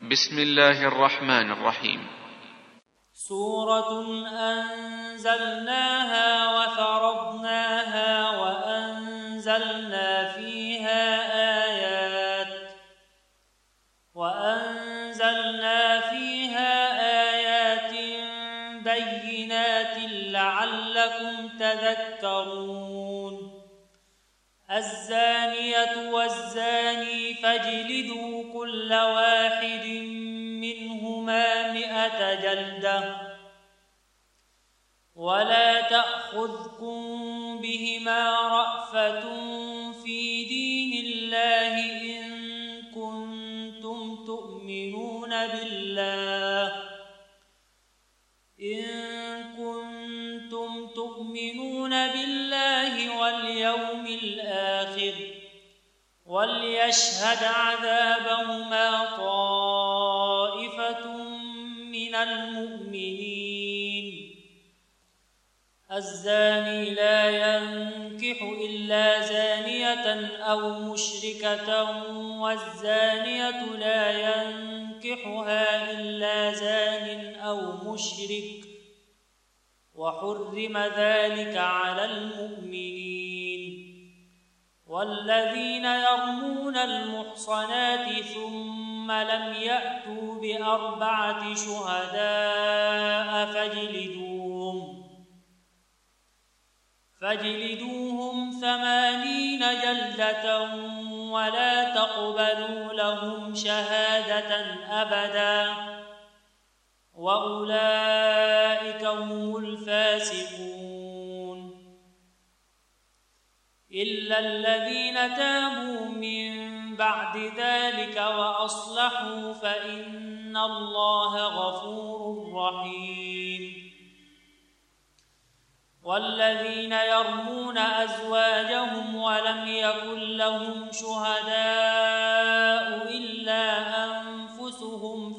بسم الله الرحمن الرحيم. سورة أنزلناها وفرضناها وأنزلنا فيها آيات بينات لعلكم تذكرون. الزانية والزاني فاجلدوا كل واحد منهما 100 جلدة ولا تأخذكم بهما رأفة في دين الله إن كنتم تؤمنون بالله واليوم الآخر وليشهد عذابهما طائفة من المؤمنين. الزاني لا ينكح إلا زانية أو مشركة والزانية لا ينكحها إلا زان أو مشرك وحرم ذلك على المؤمنين. والذين يرمون المحصنات ثم لم يأتوا ب4 شهداء فاجلدوهم 80 جلدة ولا تقبلوا لهم شهادة أبدا وأولئك هم الفاسقون. إلا الذين تابوا من بعد ذلك وأصلحوا فإن الله غفور رحيم. والذين يرمون أزواجهم ولم يكن لهم شهداء إلا أنفسهم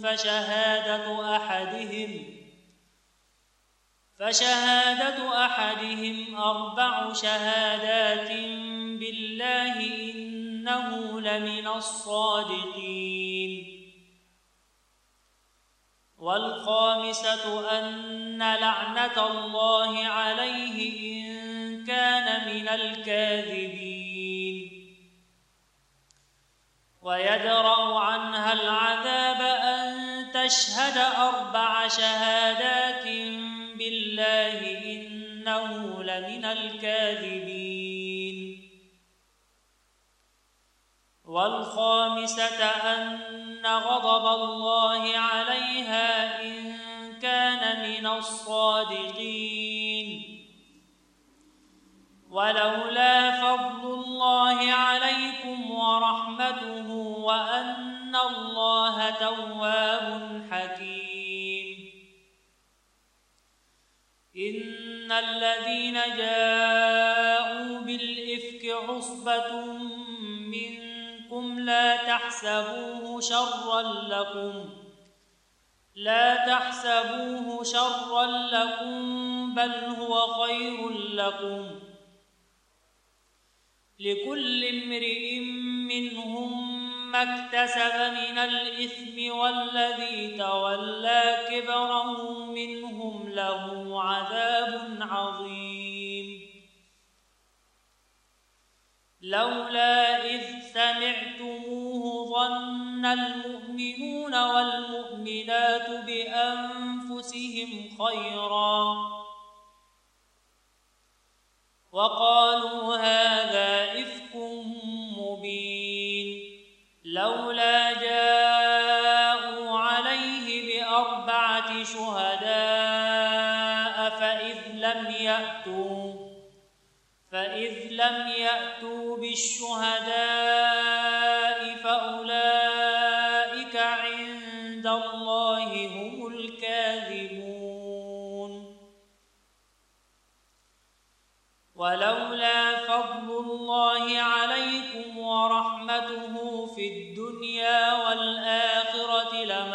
فشهادة أحدهم 4 شهادات بالله إنه لمن الصادقين. والخامسة أن لعنة الله عليه إن كان من الكاذبين. ويدرأ عنها العذاب أن تشهد 4 شهادات بالله إنه لمن الكاذبين. والخامسة أن غضب الله عليها إن كان من الصادقين. ولولا فضل الله عليكم ورحمته وأن الله تواب حكيم. إن الذين جاءوا بالإفك عصبة منكم لا تحسبوه شرا لكم بل هو خير لكم. لكل امرئ منهم ما اكتسب من الإثم والذي تولى كبره منهم له عذاب عظيم. لولا إذ سمعتموه ظن المؤمنون والمؤمنات بأنفسهم خيرا وقالوا هذا إفك مبين. لولا جاءوا عليه ب4 شهداء فإذ لم يأتوا بالشهداء فأولئك عند الله هم الكاذبون. ولولا فضل الله عليكم ورحمته في الدنيا والآخرة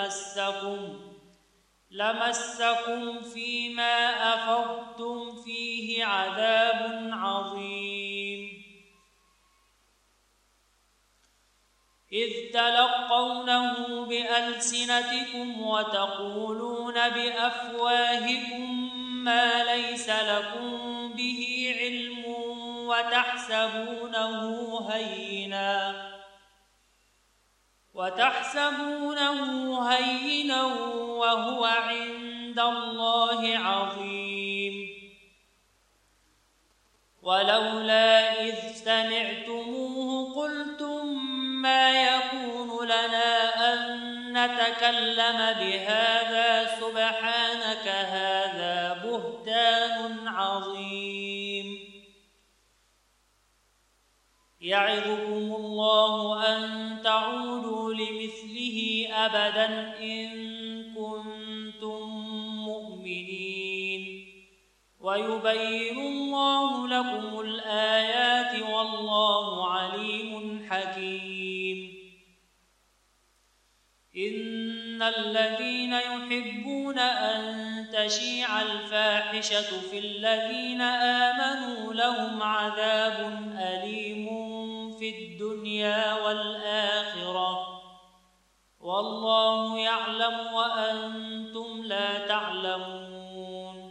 لمسكم فيما أفضتم فيه عذاب عظيم. إذ تلقونه بألسنتكم وتقولون بأفواهكم ما ليس لكم به علم وتحسبونه هينا وهو عند الله عظيم. ولولا إذ سمعتموه قلتم ما يكون لنا أن نتكلم بهذا سبحانك هذا بهتان عظيم. يعظكم الله أن تعودوا لمثله أبدا إن كنتم مؤمنين. ويبين الله لكم الآيات والله عليم حكيم. إن الذين يحبون أن تشيع الفاحشة في الذين آمنوا لهم عذاب أليم في الدنيا والآخرة والله يعلم وأنتم لا تعلمون.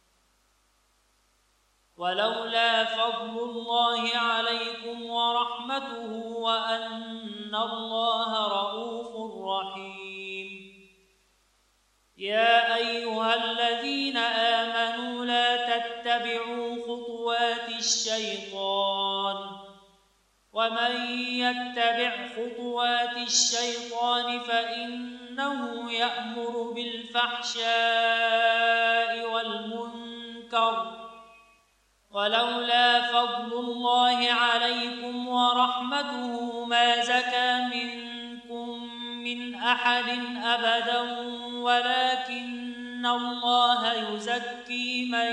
ولولا فضل الله عليكم ورحمته وأن الله رؤوف رحيم. يا أيها الذين آمنوا لا تتبعوا خطوات الشيطان ومن يتبع خطوات الشيطان فإنه يأمر بالفحشاء والمنكر. ولولا فضل الله عليكم ورحمته ما زكى منكم من أحد أبدا ولكن الله يزكي من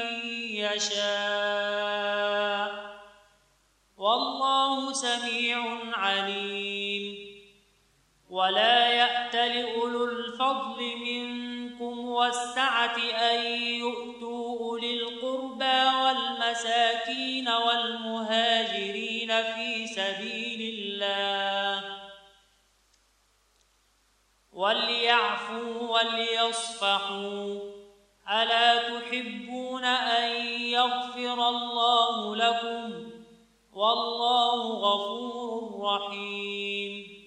يشاء والله سميع عليم. ولا يأتل أولو الفضل منكم والسعة أن يؤتوا أولي القربى والمساكين والمهاجرين في سبيل الله وليعفوا وليصفحوا. ألا تحبون أن يغفر الله لكم والله غفور رحيم.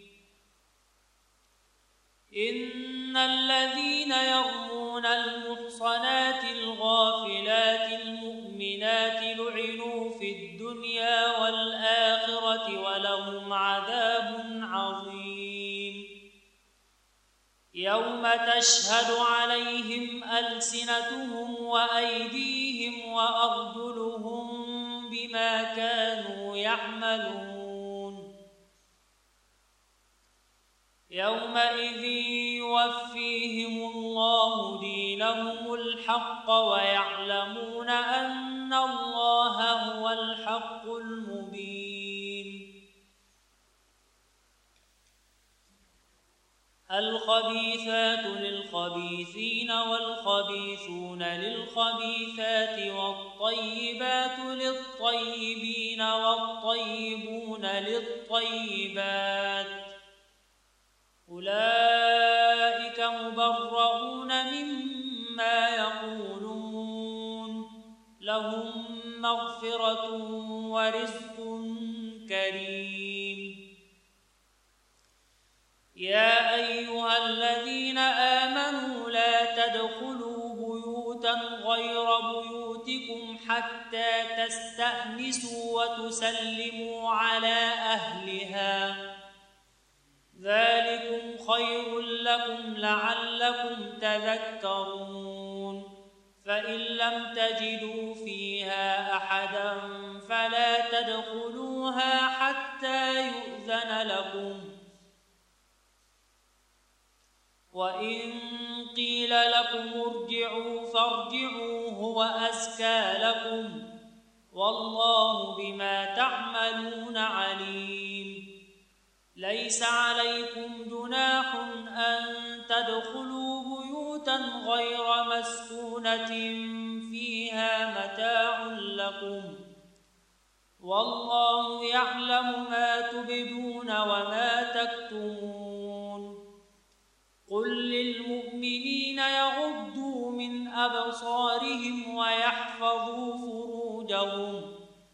إن الذين يرمون المحصنات الغافلات المؤمنات لعنوا في الدنيا والآخرة ولهم عذاب عظيم. يوم تشهد عليهم ألسنتهم وأيديهم وأرجلهم بما كانوا يعملون. يومئذ يوفيهم الله دينهم الحق ويعلمون أن الله هو الحق المبين. الخبيثات للخبيثين والخبيثون للخبيثات والطيبات للطيبين والطيبون للطيبات أولئك مبرؤون مما يقولون لهم مغفرة ورزق كريم. يا أيها الذين آمنوا لا تدخلوا بيوتا غير بيوتكم حتى تستأنسوا وتسلموا على أهلها ذلكم خير لكم لعلكم تذكرون. فإن لم تجدوا فيها أحدا فلا تدخلوها حتى يؤذن لكم وإن قيل لكم ارجعوا فارجعوا هو أزكى لكم والله بما تعملون عليم. ليس عليكم جناح أن تدخلوا بيوتا غير مسكونة فيها متاع لكم والله يعلم ما تبدون وما تكتمون قل للمؤمنين يغضوا من أبصارهم ويحفظوا فروجهم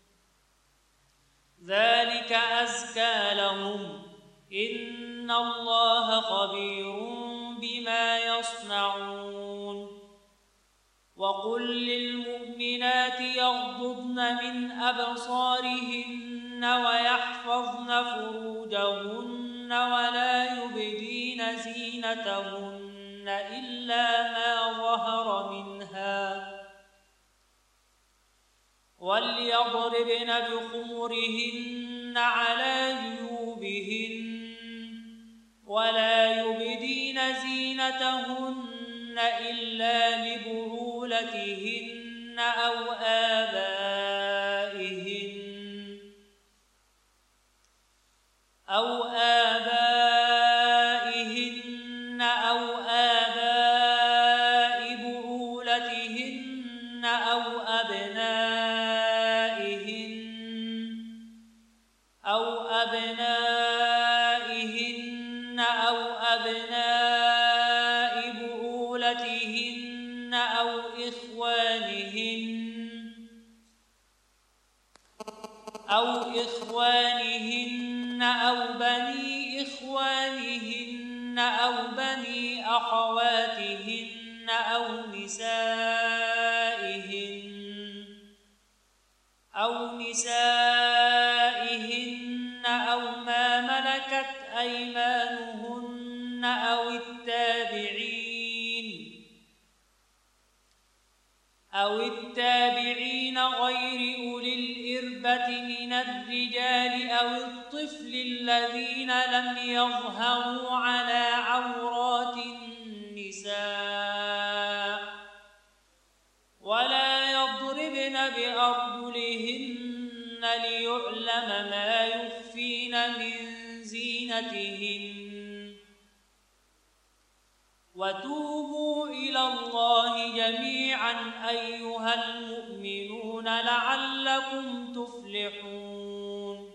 ذلك أزكى لهم إن الله خبير بما يصنعون وقل للمؤمنات يغضضن من أبصارهن ويحفظن فروجهن ولا يبدين زينتهن إلا ما ظهر منها وليضربن بخمرهن على جيوبهن ولا يبدين زينتهن إلا لبعولتهن أو آبائهن أو آباء بعولتهن أو أبنائهن أو أبناء بعولتهن أو إخوانهن أو بني إخوانهن أو بني أخواتهن أو نسائهن أو ما ملكت أيمانهن أو التابعين غير أولي الإربة من الرجال أو الطفل الذين لم يظهروا على عورات النساء ولا يضربن بأرجلهن ليعلم ما يخفين من زينتهن وتوبوا إلى الله جميعا أيها المؤمنون لعلكم تفلحون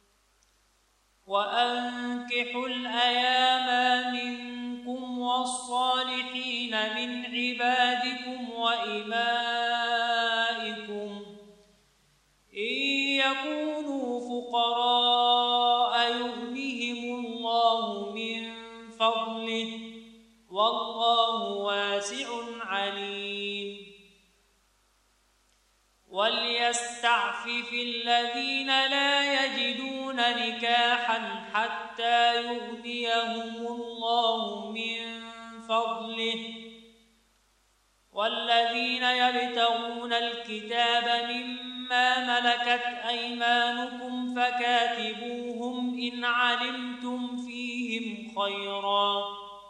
وأنكحوا الأيام منكم والصالحين من عبادكم وإمائكم إن يكونوا فقراء يغنهم الله من فضله والله واسع عليم وليستعفف الذين لا يجدون نكاحا حتى يغنيهم الله من فضله والذين يبتغون الكتاب مما ملكت أيمانكم فكاتبوهم إن علمتم فيهم خيرا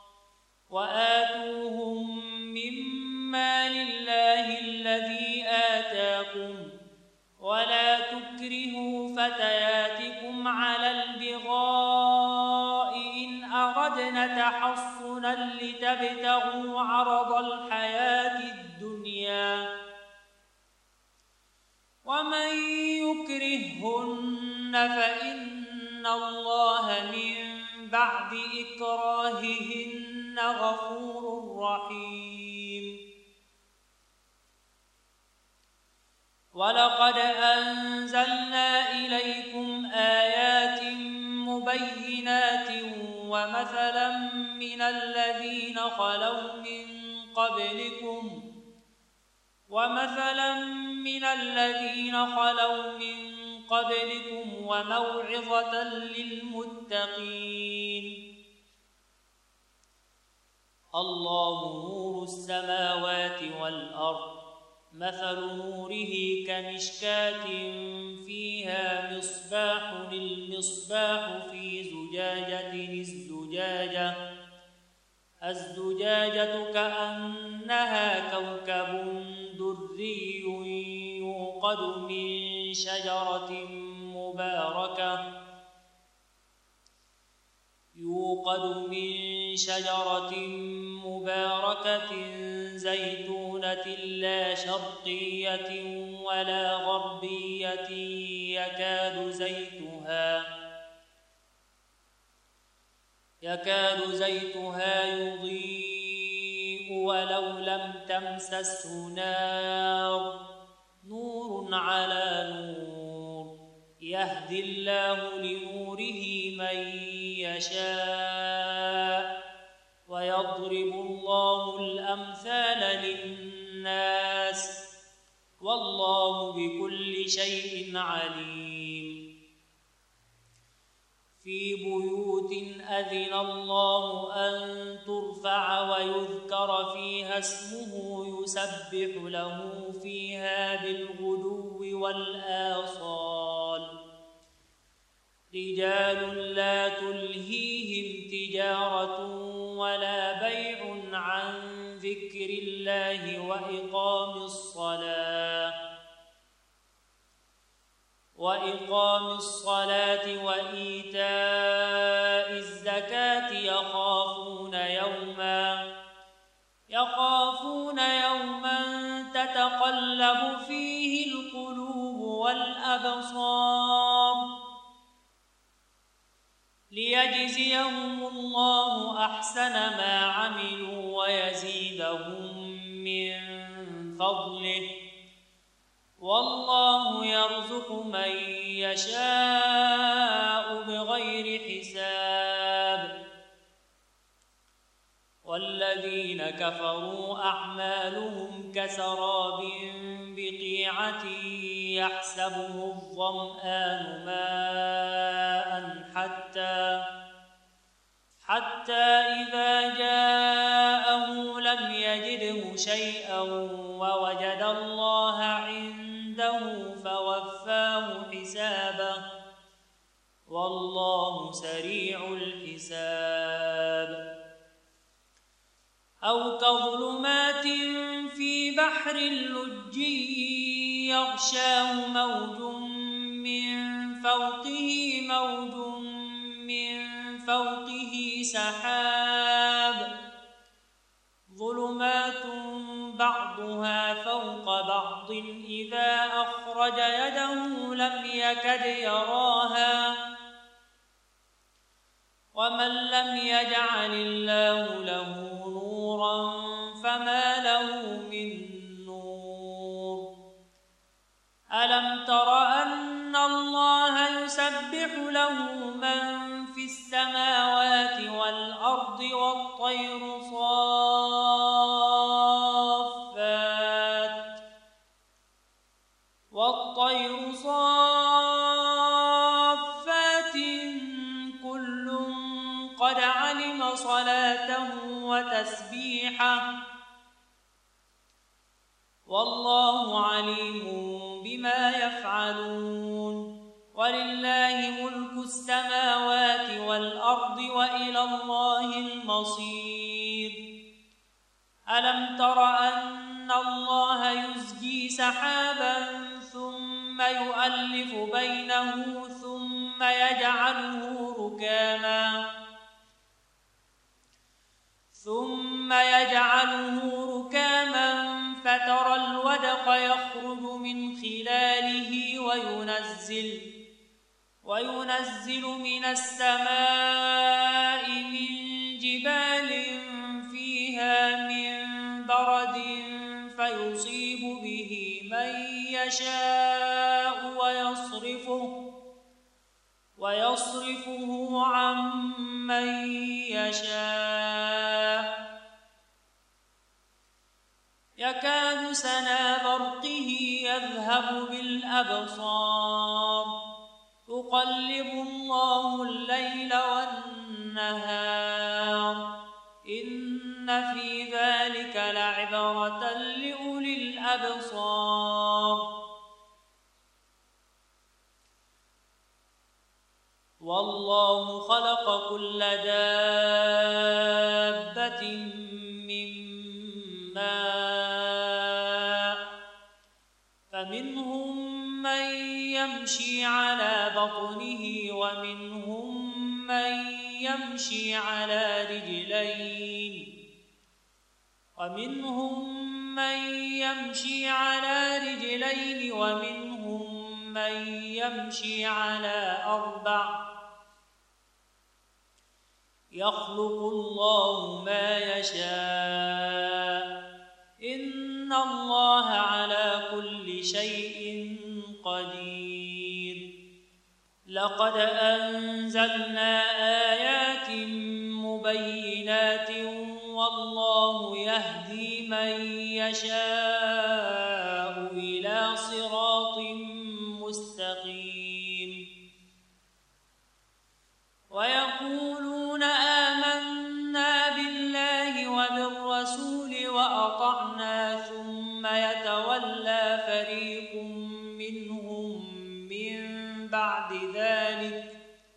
وآتوهم مما لله الذي آتاكم ولا تكرهوا فتياتكم على البغاء إن أردنا تحصنا لتبتغوا عرض الحياة الدنيا ومن يكرههن فإن الله من بعد إكراههن غفور رحيم ولقد أنزلنا إليكم آيات مبينات ومثلا من الذين خلوا من قبلكم وموعظة للمتقين الله نور السماوات والأرض مثل نوره كمشكاة فيها مصباح المصباح في زجاجة الزجاجة كأنها كوكب دري يوقد من شجرة مباركة زيتونة لا شرقية ولا غربية يكاد زيتها يضيء ولو لم تمسسه نار نور على نور يهدي الله لنوره من يشاء ويضرب الله الأمثال للناس والله بكل شيء عليم. في بيوت أذن الله أن ترفع ويذكر فيها اسمه يسبح له فيها بالغدو والآصال رجال لا تلهيهم تجارة ولا بيع عن ذكر الله وإقام الصلاة وإيتاء الزكاة يخافون يوما تتقلب فيه القلوب والأبصار ليجزيهم الله أحسن ما عملوا ويزيدهم من فضله والله يرزق من يشاء بغير حساب. والذين كفروا أعمالهم كسراب بقيعة يحسبه الظمآن ماء حتى إذا جاءه لم يجده شيئا ووجد الله عنده فوفاه حسابه والله سريع الحساب. أو كظلمات في بحر لجي يغشاه موج من فوقه سحاب ظلمات بعضها فوق بعض إذا أخرج يده لم يكد يراها ومن لم يجعل الله له نورا فما له من نور. ألم تر أن الله يسبح له من في السماوات والأرض والطير صافات كل قد علم صلاته وتسبيحه والله عليم بما يفعلون. ولله ملك السماوات والأرض وإلى الله المصير. ألم تر أن الله يزجي سحابا ثم يؤلف بينه ثم يجعله ركاما فترى الودق يخرج من خلاله وينزل من السماء من جبال فيها من برد فيصيب به من يشاء ويصرفه عن من يشاء يكاد سنا برقه يذهب بالأبصار يقلب الله الليل والنهار إن في ذلك لعبرة لأولي الأبصار. والله خلق كل دابة من ماء فمنهم من يمشي على بطنه ومنهم من يمشي على رجلين ومنهم من من يمشي على أربع يخلق الله ما يشاء إن الله على كل شيء قدير لقد أنزلنا آيات مبينات والله يهدي من يشاء إلى صراط مستقيم ويقولون آمنا بالله وبالرسول وأطعنا ثم يتولى فريق منهم من بعد ذلك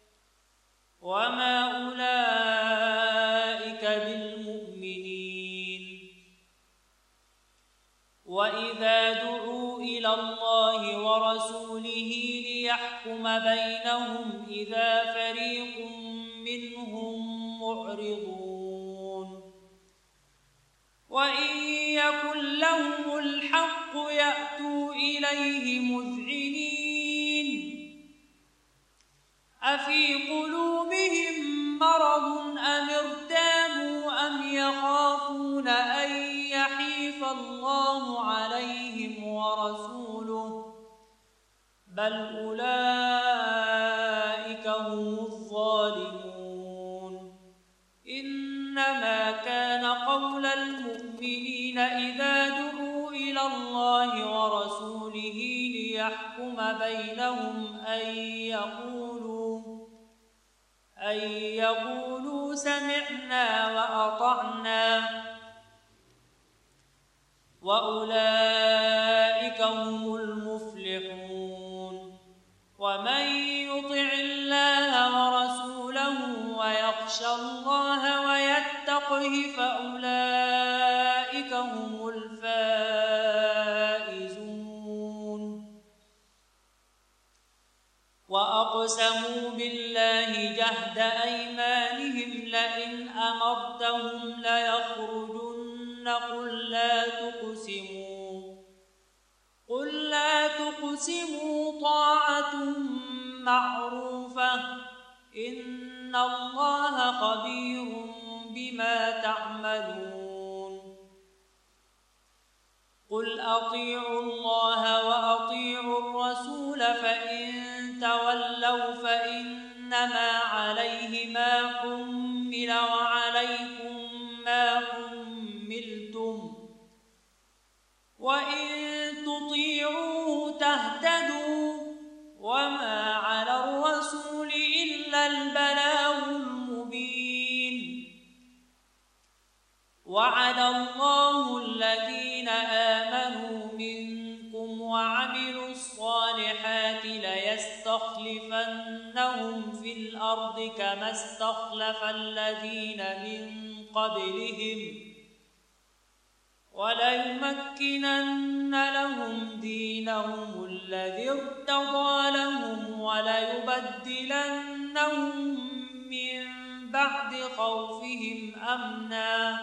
وما أولئك بالمؤمنين وإذا دعوا إلى الله ورسوله ليحكم بينهم إذا فريق منهم معرضون وإن يكن لهم الحق يأتوا إليه مذعنين أفي قلوبهم مرض أم ارتابوا أم يخافون أن يحيف الله عليهم ورسوله بل أولئك هم الظالمون إنما كان قول المؤمنين إذا دعوا إلى الله ورسوله ليحكم بينهم أن يقولوا سمعنا وأطعنا وأولئك هم المفلحون ومن يطع الله ورسوله ويخشى الله ويتقه فأولئك هم الفائزون وأقسموا بالله جهد أيمانهم لئن أمرتهم ليخرجن قل لا تقسموا طاعة معروفة إن الله خبير بما تعملون قل أطيعوا الله وأطيعوا الرسول فإن تولوا فإنما عليه ما حمل وعليكم ما حملتم وإن تطيعوه تهتدوا وما على الرسول إلا البلاغ المبين وعد الله الذين آمنوا منكم وعملوا الصالحات ليستخلفنهم في الأرض كما استخلف الذين من قبلهم وليمكنن لهم دينهم الذي ارتضى لهم وليبدلنهم من بعد خوفهم أمنا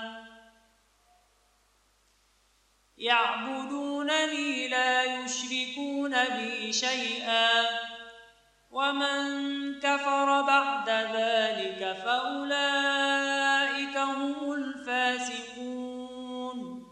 يعبدونني لا يشركون بي شيئا ومن كفر بعد ذلك فأولئك هم الفاسقون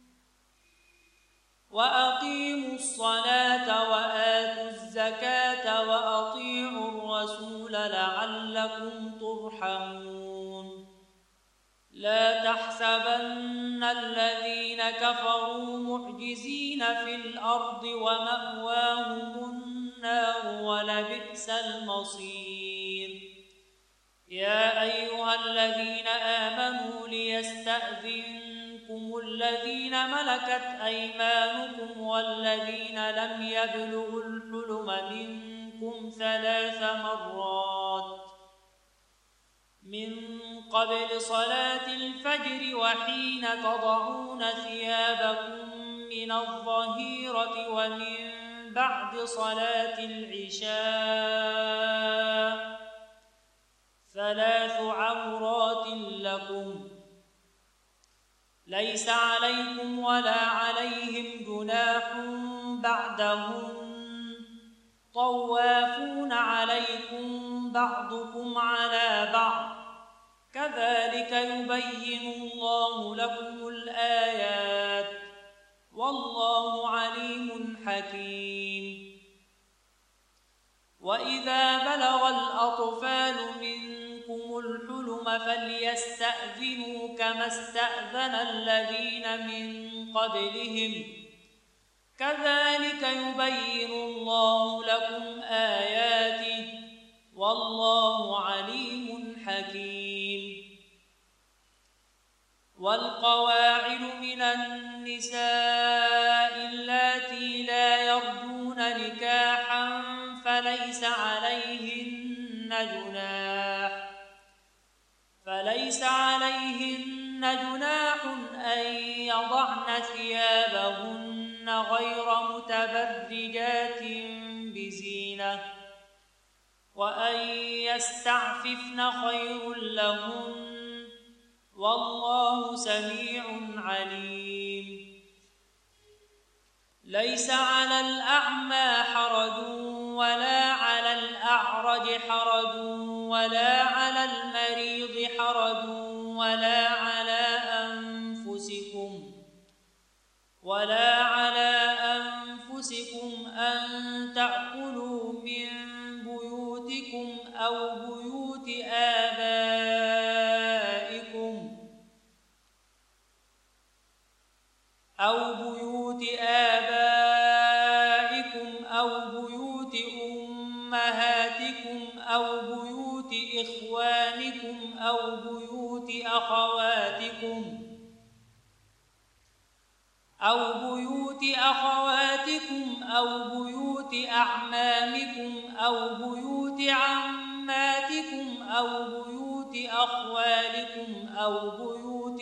وأقيموا الصلاة وآتوا الزكاة وأطيعوا الرسول لعلكم ترحمون لا تحسبن الذين كفروا معجزين في الأرض ومأواهم النار ولبئس المصير يا أيها الذين آمنوا ليستأذنكم الذين ملكت أيمانكم والذين لم يبلغوا الحلم منكم 3 مرات من قبل صلاة الفجر وحين تضعون ثيابكم من الظهيرة ومن بعد صلاة العشاء 3 عورات لكم ليس عليكم ولا عليهم جناح بعدهم طوافون عليكم بعضكم على بعض كذلك يبين الله لكم الآيات والله عليم حكيم. وإذا بلغ الأطفال منكم الحلم فليستأذنوا كما استأذن الذين من قبلهم كذلك يبين الله لكم آياته والله عليم حكيم. والقواعد من النساء اللاتي لا يرجون نكاحا فليس عليهن جناح أن يضعن ثيابهن غير متبرجات بزينة وأن يستعففن خير لهن والله سميع عليم. ليس على الأعمى حرج ولا على الأعرج حرج ولا على المريض حرج ولا على أنفسكم أن تأكلوا من بيوتكم أو بيوت آبائكم أو بيوت أمهاتكم أو بيوت إخوانكم أو بيوت أخواتكم أو بيوت أعمامكم أو بيوت عماتكم أو بيوت أخوالكم أو بيوت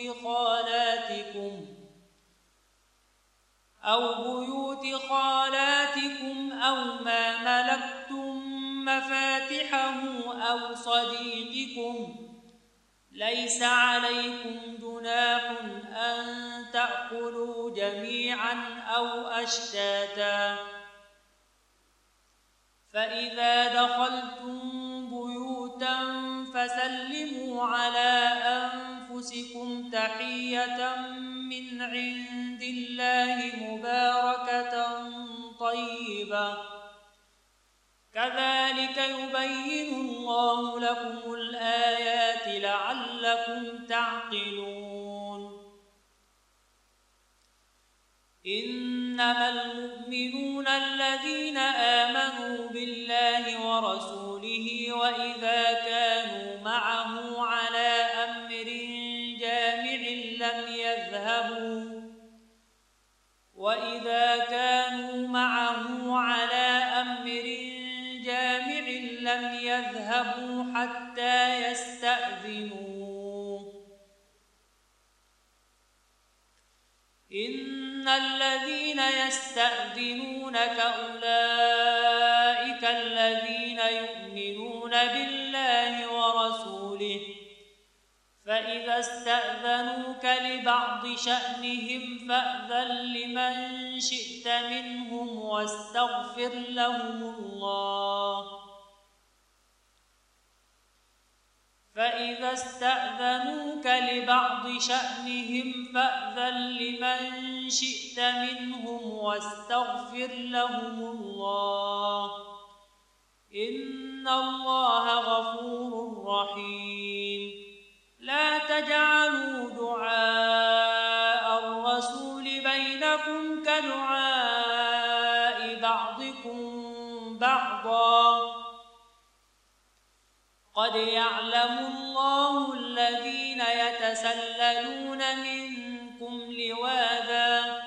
خالاتكم أو ما ملكتم مفاتحه أو صديقكم. ليس عليكم جناح أن تأكلوا جميعا أو أشتاتا. فإذا دخلتم بيوتا فسلموا على أنفسكم تحية من عند الله مباركة طيبة كذلك يبين الله لكم الآيات لعلكم تعقلون. إنما المؤمنون الذين آمنوا بالله ورسوله وإذا كانوا معه على أمر جامع لم يذهبوا حتى يستأذنوه. إن الذين يستأذنونك أولئك الذين يؤمنون بالله ورسوله، فإذا استأذنوك لبعض شأنهم فأذن لمن شئت منهم واستغفر لهم الله. فإذا استأذنوك لبعض شأنهم فأذن لمن شئت منهم واستغفر لهم الله، إن الله غفور رحيم. لا تجعلوا دعاء الرسول بينكم كدعاء بعضكم بعضا، قد يعلم الله الذين يتسللون منكم لواذا،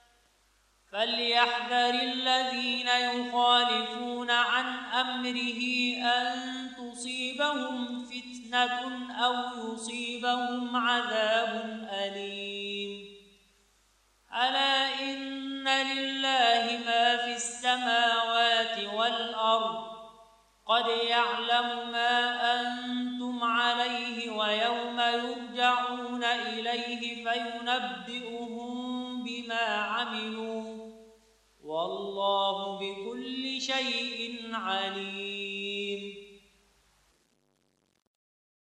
فليحذر الذين يخالفون عن أمره أن تصيبهم فتنة أو يصيبهم عذاب أليم. ألا إن لله ما في السماوات والأرض، قد يعلم ما أنتم عليه ويوم يرجعون إليه فينبئهم بما عملوا، والله بكل شيء شيء عليم.